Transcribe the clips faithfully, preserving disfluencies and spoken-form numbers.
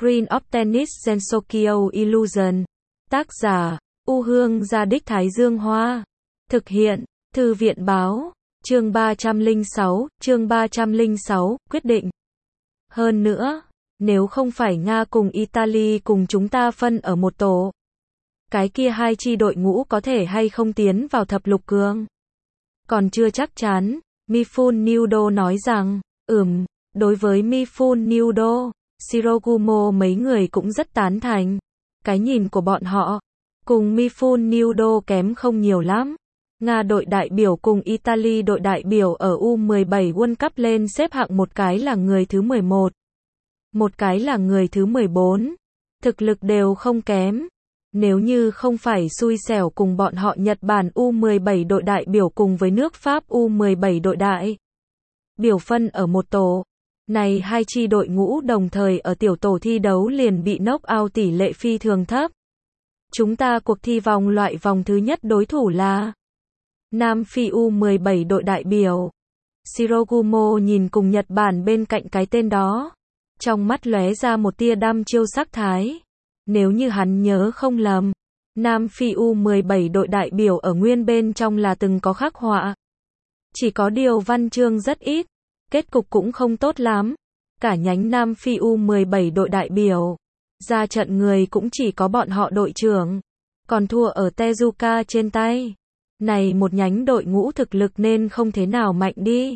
Screen of Tennis Gensokyo Illusion. Tác giả, U Hương Gia Đích Thái Dương Hoa. Thực hiện, Thư viện Báo. Chương ba trăm lẻ sáu, chương ba trăm lẻ sáu, quyết định. Hơn nữa, nếu không phải Nga cùng Italy cùng chúng ta phân ở một tổ, cái kia hai chi đội ngũ có thể hay không tiến vào thập lục cường. Còn chưa chắc chắn, Mifune Nudo nói rằng, ừm, đối với Mifune Nudo, Shirogumo mấy người cũng rất tán thành. Cái nhìn của bọn họ, cùng Mifune Nudo kém không nhiều lắm. Nga đội đại biểu cùng Italy đội đại biểu ở U mười bảy World Cup lên xếp hạng một cái là người thứ mười một, một cái là người thứ mười bốn. Thực lực đều không kém. Nếu như không phải xui xẻo cùng bọn họ Nhật Bản U mười bảy đội đại biểu cùng với nước Pháp U mười bảy đội đại biểu phân ở một tổ, này hai chi đội ngũ đồng thời ở tiểu tổ thi đấu liền bị knock out tỷ lệ phi thường thấp. Chúng ta cuộc thi vòng loại vòng thứ nhất đối thủ là Nam Phi U mười bảy đội đại biểu. Shirogumo nhìn cùng Nhật Bản bên cạnh cái tên đó, trong mắt lóe ra một tia đăm chiêu sắc thái. Nếu như hắn nhớ không lầm, Nam Phi U mười bảy đội đại biểu ở nguyên bên trong là từng có khắc họa. Chỉ có điều văn chương rất ít, kết cục cũng không tốt lắm. Cả nhánh Nam Phi U mười bảy đội đại biểu, ra trận người cũng chỉ có bọn họ đội trưởng, còn thua ở Tezuka trên tay. Này một nhánh đội ngũ thực lực nên không thế nào mạnh đi.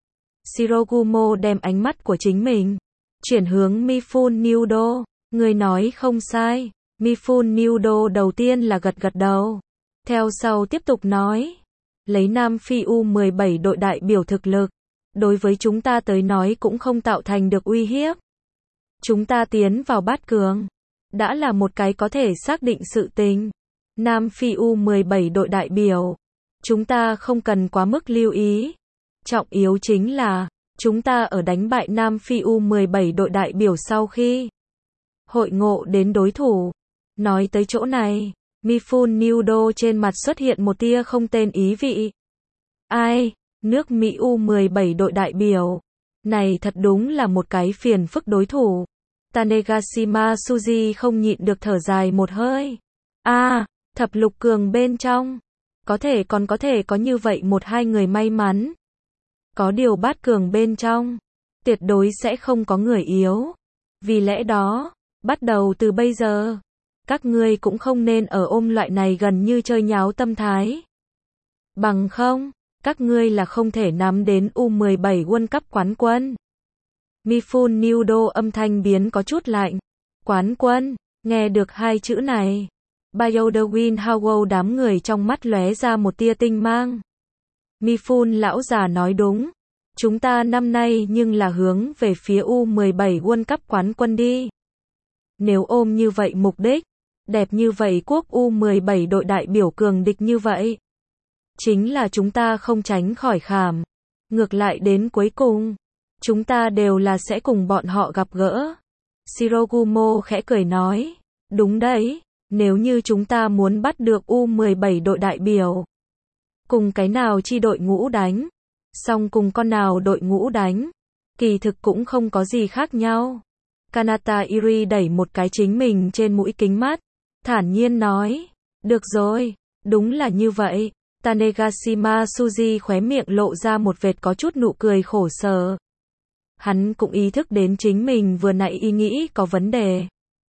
Shirogumo đem ánh mắt của chính mình chuyển hướng Mifune Nudo. Người nói không sai. Mifune Nudo đầu tiên là gật gật đầu. Theo sau tiếp tục nói. Lấy Nam Phi U mười bảy đội đại biểu thực lực, đối với chúng ta tới nói cũng không tạo thành được uy hiếp. Chúng ta tiến vào bát cường, đã là một cái có thể xác định sự tình. Nam Phi U mười bảy đội đại biểu, chúng ta không cần quá mức lưu ý. Trọng yếu chính là, chúng ta ở đánh bại Nam Phi U mười bảy đội đại biểu sau khi hội ngộ đến đối thủ. Nói tới chỗ này, Mifune Nudo trên mặt xuất hiện một tia không tên ý vị. Ai, nước Mỹ U mười bảy đội đại biểu, này thật đúng là một cái phiền phức đối thủ. Tanegashima Tsuji không nhịn được thở dài một hơi. A, à, thập lục cường bên trong, có thể còn có thể có như vậy một hai người may mắn. Có điều bát cường bên trong, tuyệt đối sẽ không có người yếu. Vì lẽ đó, bắt đầu từ bây giờ, các ngươi cũng không nên ở ôm loại này gần như chơi nháo tâm thái. Bằng không, các ngươi là không thể nắm đến U mười bảy World Cup quán quân. Mifune Nudo âm thanh biến có chút lạnh. Quán quân, nghe được hai chữ này, Bayodewin Howell đám người trong mắt lóe ra một tia tinh mang. Mifune lão già nói đúng. Chúng ta năm nay nhưng là hướng về phía U mười bảy World Cup quán quân đi. Nếu ôm như vậy mục đích, đẹp như vậy quốc U mười bảy đội đại biểu cường địch như vậy, chính là chúng ta không tránh khỏi khảm. Ngược lại đến cuối cùng, chúng ta đều là sẽ cùng bọn họ gặp gỡ. Shirogumo khẽ cười nói, đúng đấy, nếu như chúng ta muốn bắt được U mười bảy đội đại biểu, cùng cái nào chi đội ngũ đánh, xong cùng con nào đội ngũ đánh, kỳ thực cũng không có gì khác nhau. Kanata Iri đẩy một cái chính mình trên mũi kính mắt, thản nhiên nói, được rồi, đúng là như vậy. Tanegashima Tsuji khóe miệng lộ ra một vệt có chút nụ cười khổ sở. Hắn cũng ý thức đến chính mình vừa nãy ý nghĩ có vấn đề.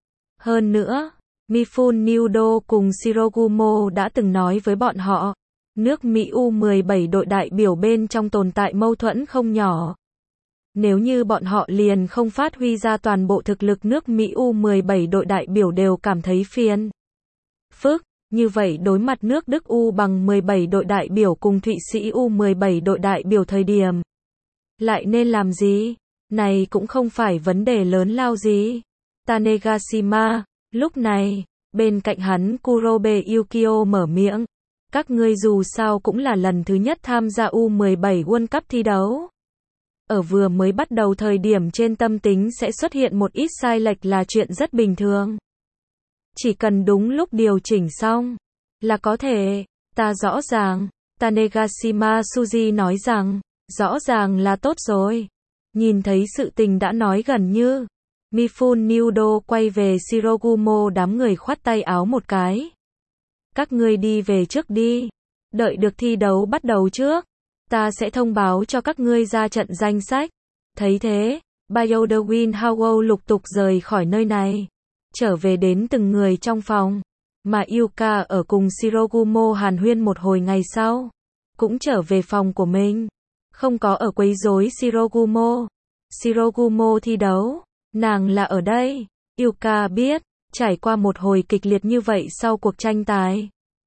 Hơn nữa, Mifune Nudo cùng Shirogumo đã từng nói với bọn họ, nước Mỹ U mười bảy đội đại biểu bên trong tồn tại mâu thuẫn không nhỏ. Nếu như bọn họ liền không phát huy ra toàn bộ thực lực nước Mỹ U mười bảy đội đại biểu đều cảm thấy phiền phức, như vậy đối mặt nước Đức U bằng mười bảy đội đại biểu cùng Thụy Sĩ U mười bảy đội đại biểu thời điểm, lại nên làm gì? Này cũng không phải vấn đề lớn lao gì. Tanegashima, lúc này, bên cạnh hắn Kurobe Yukio mở miệng, các ngươi dù sao cũng là lần thứ nhất tham gia U mười bảy World Cup thi đấu. Ở vừa mới bắt đầu thời điểm trên tâm tính sẽ xuất hiện một ít sai lệch là chuyện rất bình thường. Chỉ cần đúng lúc điều chỉnh xong, là có thể. Ta rõ ràng, Tanegashima Tsuji nói rằng, rõ ràng là tốt rồi. Nhìn thấy sự tình đã nói gần như Mifune Nudo quay về Shirogumo, đám người khoát tay áo một cái. Các ngươi đi về trước đi. Đợi được thi đấu bắt đầu trước, ta sẽ thông báo cho các ngươi ra trận danh sách. Thấy thế, Bioderwin Howell lục tục rời khỏi nơi này, trở về đến từng người trong phòng. Mà Yuka ở cùng Shirogumo hàn huyên một hồi ngày sau, cũng trở về phòng của mình, không có ở quấy rối Shirogumo. Shirogumo thi đấu, nàng là ở đây. Yuka biết, trải qua một hồi kịch liệt như vậy sau cuộc tranh tài,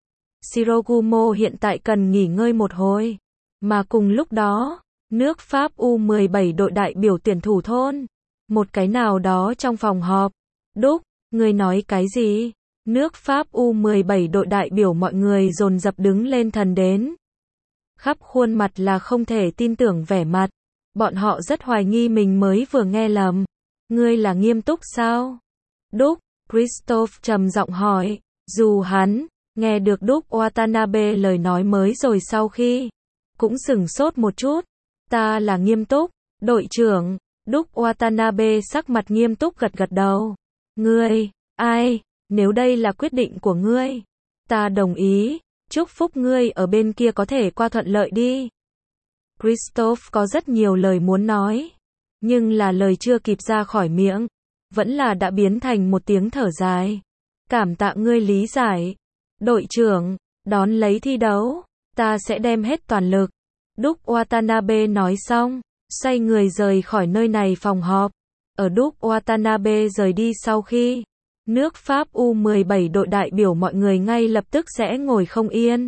Shirogumo hiện tại cần nghỉ ngơi một hồi. Mà cùng lúc đó, nước Pháp U mười bảy đội đại biểu tuyển thủ thôn, một cái nào đó trong phòng họp. Đúc, ngươi nói cái gì? Nước Pháp U mười bảy đội đại biểu mọi người dồn dập đứng lên thần đến. Khắp khuôn mặt là không thể tin tưởng vẻ mặt. Bọn họ rất hoài nghi mình mới vừa nghe lầm. Ngươi là nghiêm túc sao? Đúc, Christophe trầm giọng hỏi. Dù hắn nghe được Đúc Watanabe lời nói mới rồi sau khi cũng sửng sốt một chút. Ta là nghiêm túc, đội trưởng. Đúc Watanabe sắc mặt nghiêm túc gật gật đầu. Ngươi, ai, nếu đây là quyết định của ngươi, ta đồng ý. Chúc phúc ngươi ở bên kia có thể qua thuận lợi đi. Christophe có rất nhiều lời muốn nói, nhưng là lời chưa kịp ra khỏi miệng, vẫn là đã biến thành một tiếng thở dài. Cảm tạ ngươi lý giải. Đội trưởng, đón lấy thi đấu, ta sẽ đem hết toàn lực. Đúc Watanabe nói xong, xoay người rời khỏi nơi này phòng họp. Ở Đúc Watanabe rời đi sau khi, nước Pháp U mười bảy đội đại biểu mọi người ngay lập tức sẽ ngồi không yên.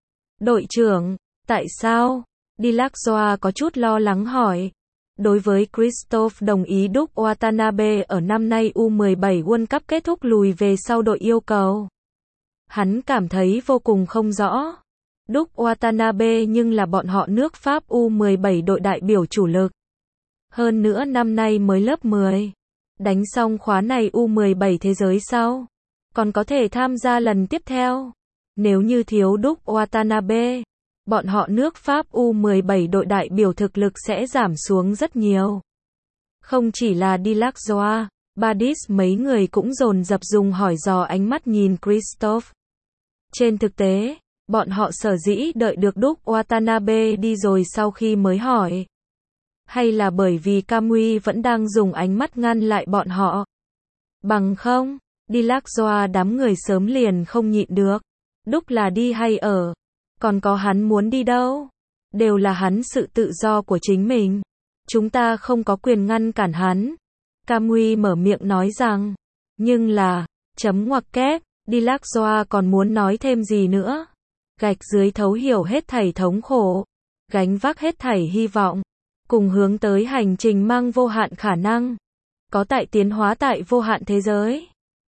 Đội trưởng, tại sao? Dilakzoa có chút lo lắng hỏi. Đối với Christophe đồng ý Đúc Watanabe ở năm nay U mười bảy World Cup kết thúc lùi về sau đội yêu cầu, hắn cảm thấy vô cùng không rõ. Đúc Watanabe nhưng là bọn họ nước Pháp U mười bảy đội đại biểu chủ lực. Hơn nữa năm nay mới lớp mười. Đánh xong khóa này U mười bảy thế giới sau, còn có thể tham gia lần tiếp theo. Nếu như thiếu Đúc Watanabe, bọn họ nước Pháp U mười bảy đội đại biểu thực lực sẽ giảm xuống rất nhiều. Không chỉ là Dilakzoa, Badis mấy người cũng dồn dập dùng hỏi dò ánh mắt nhìn Christophe. Trên thực tế, bọn họ sở dĩ đợi được Đúc Watanabe đi rồi sau khi mới hỏi. Hay là bởi vì Kamui vẫn đang dùng ánh mắt ngăn lại bọn họ. Bằng không, Dilakzoa đám người sớm liền không nhịn được. Đúc là đi hay ở? Còn có hắn muốn đi đâu? Đều là hắn sự tự do của chính mình. Chúng ta không có quyền ngăn cản hắn. Kamui mở miệng nói rằng. Nhưng là, chấm ngoặc kép, Dilakzoa còn muốn nói thêm gì nữa? Gạch dưới thấu hiểu hết thảy thống khổ, gánh vác hết thảy hy vọng, cùng hướng tới hành trình mang vô hạn khả năng, có tại tiến hóa tại vô hạn thế giới.